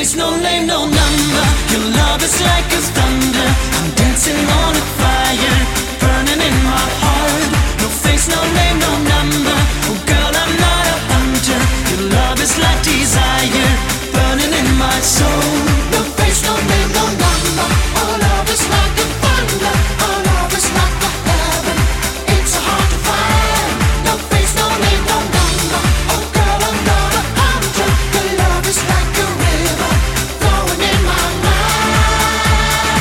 face, no name, no number. Your love is like a thunder. I'm dancing on a fire, burning in my heart. No face, no name, no number. Oh girl, I'm not a hunter. Your love is like desire, burning in my soul. No face, no name, no number. Our love is like a thunder. Our love is like a heaven. It's so hard to find. No face, no name, no number. Oh girl, I'm not a hunter. Your love is like a river flowing in my mind.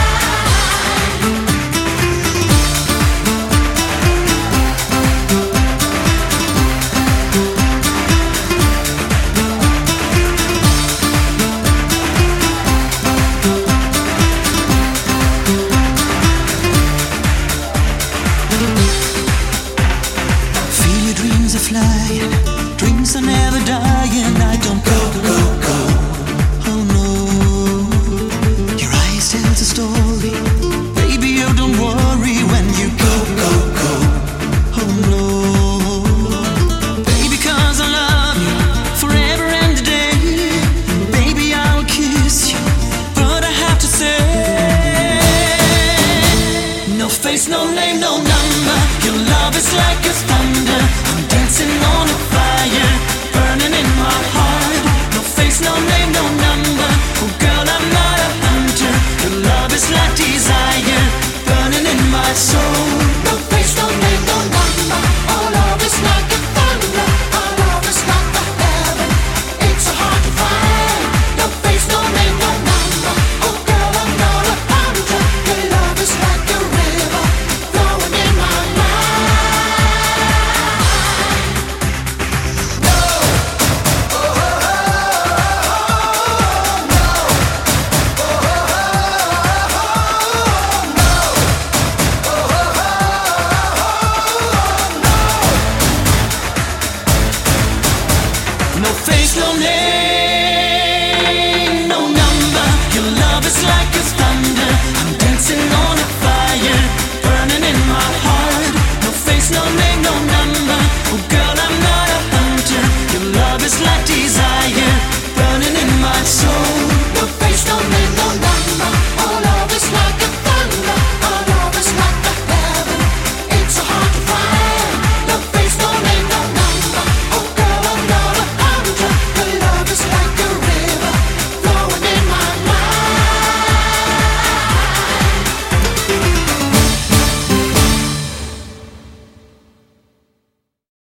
Feel your dreams are flying, dreams are never dying. I don't go, go, go. Oh no, your eyes tell a story. Baby, you don't worry when you go, go, go. Oh no, baby, 'cause I love you forever and a day. Baby, I'll kiss you, but I have to say, no face, no name, no number. Your love is like a thunder. I'm dancing on a fire, burning in my heart. No face, no name, no number. Oh girl, I'm not a hunter. Your love is like desire, burning in my soul. No face, no name, no number. Our love is like a thunder. Our love is like a heaven. It's so hard to find. No face, no name, no number. Oh girl, I'm not a hunter. Your love is like a river flowing in my mind. No face, no name.